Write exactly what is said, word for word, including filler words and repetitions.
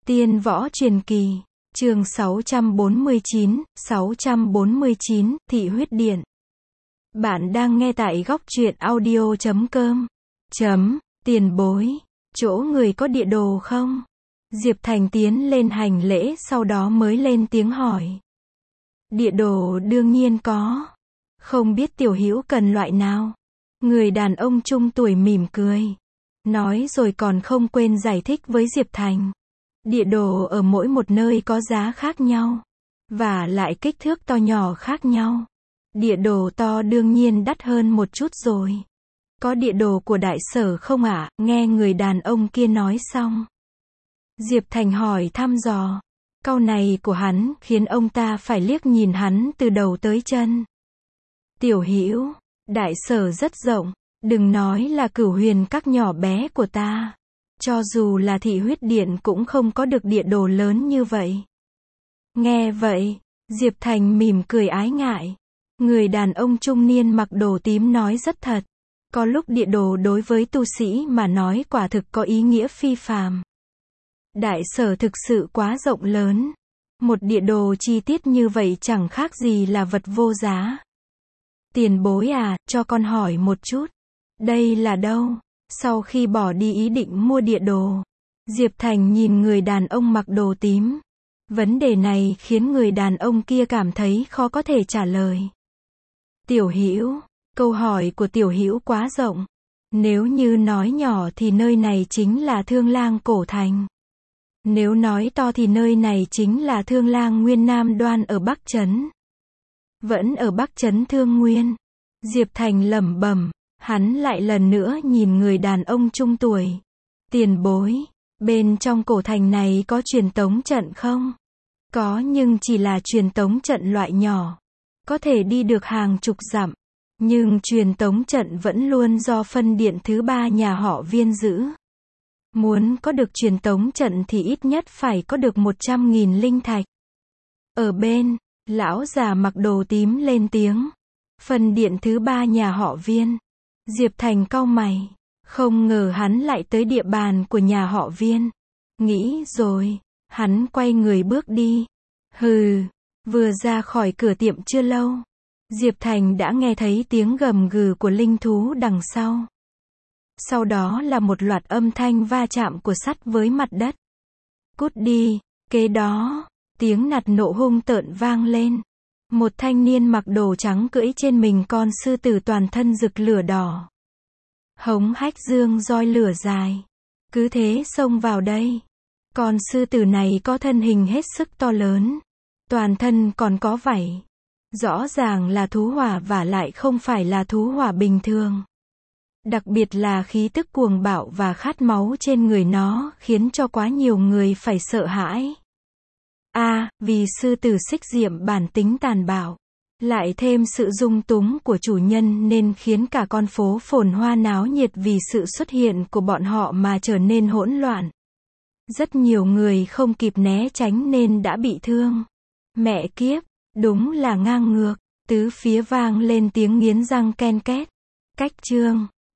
Tiên Võ Truyền Kỳ, chương sáu trăm bốn mươi chín, sáu trăm bốn mươi chín, Thị Huyết Điện. Bạn đang nghe tại góc truyện audio chấm com. Chấm, tiền bối, chỗ người có địa đồ không? Diệp Thành tiến lên hành lễ sau đó mới lên tiếng hỏi. Địa đồ đương nhiên có. Không biết tiểu hữu cần loại nào? Người đàn ông trung tuổi mỉm cười. Nói rồi còn không quên giải thích với Diệp Thành. Địa đồ ở mỗi một nơi có giá khác nhau. Và lại kích thước to nhỏ khác nhau. Địa đồ to đương nhiên đắt hơn một chút rồi. Có địa đồ của đại sở không ạ? Nghe người đàn ông kia nói xong. Diệp Thành hỏi thăm dò. Câu này của hắn khiến ông ta phải liếc nhìn hắn từ đầu tới chân. Tiểu hữu, đại sở rất rộng. Đừng nói là Cửu Huyền các nhỏ bé của ta. Cho dù là Thị Huyết Điện cũng không có được địa đồ lớn như vậy. Nghe vậy, Diệp Thành mỉm cười ái ngại. Người đàn ông trung niên mặc đồ tím nói rất thật. Có lúc địa đồ đối với tu sĩ mà nói quả thực có ý nghĩa phi phàm. Đại sở thực sự quá rộng lớn. Một địa đồ chi tiết như vậy chẳng khác gì là vật vô giá. Tiền bối à, cho con hỏi một chút. Đây là đâu? Sau khi bỏ đi ý định mua địa đồ, Diệp Thành nhìn người đàn ông mặc đồ tím. Vấn đề này khiến người đàn ông kia cảm thấy khó có thể trả lời. Tiểu hữu, câu hỏi của tiểu hữu quá rộng. Nếu như nói nhỏ thì nơi này chính là Thương Lang Cổ Thành. Nếu nói to thì nơi này chính là Thương Lang Nguyên Nam Đoan ở Bắc Trấn. Vẫn ở Bắc Trấn Thương Nguyên. Diệp Thành lẩm bẩm. Hắn lại lần nữa nhìn người đàn ông trung tuổi. Tiền bối, bên trong cổ thành này có truyền tống trận không? Có nhưng chỉ là truyền tống trận loại nhỏ. Có thể đi được hàng chục dặm. Nhưng truyền tống trận vẫn luôn do phân điện thứ ba nhà họ Viên giữ. Muốn có được truyền tống trận thì ít nhất phải có được một trăm nghìn linh thạch. Ở bên, lão già mặc đồ tím lên tiếng. Phân điện thứ ba nhà họ Viên. Diệp Thành cau mày. Không ngờ hắn lại tới địa bàn của nhà họ Viên. Nghĩ rồi, hắn quay người bước đi. Hừ, vừa ra khỏi cửa tiệm chưa lâu. Diệp Thành đã nghe thấy tiếng gầm gừ của linh thú đằng sau. Sau đó là một loạt âm thanh va chạm của sắt với mặt đất. Cút đi, kế đó, tiếng nạt nộ hung tợn vang lên. Một thanh niên mặc đồ trắng cưỡi trên mình con sư tử toàn thân rực lửa đỏ. Hống hách dương roi lửa dài. Cứ thế xông vào đây. Con sư tử này có thân hình hết sức to lớn. Toàn thân còn có vảy. Rõ ràng là thú hỏa và lại không phải là thú hỏa bình thường. Đặc biệt là khí tức cuồng bạo và khát máu trên người nó khiến cho quá nhiều người phải sợ hãi. A, à, vì sư tử xích diệm bản tính tàn bạo, lại thêm sự dung túng của chủ nhân nên khiến cả con phố phồn hoa náo nhiệt vì sự xuất hiện của bọn họ mà trở nên hỗn loạn. Rất nhiều người không kịp né tránh nên đã bị thương. Mẹ kiếp, đúng là ngang ngược. Tứ phía vang lên tiếng nghiến răng ken két. Cách chương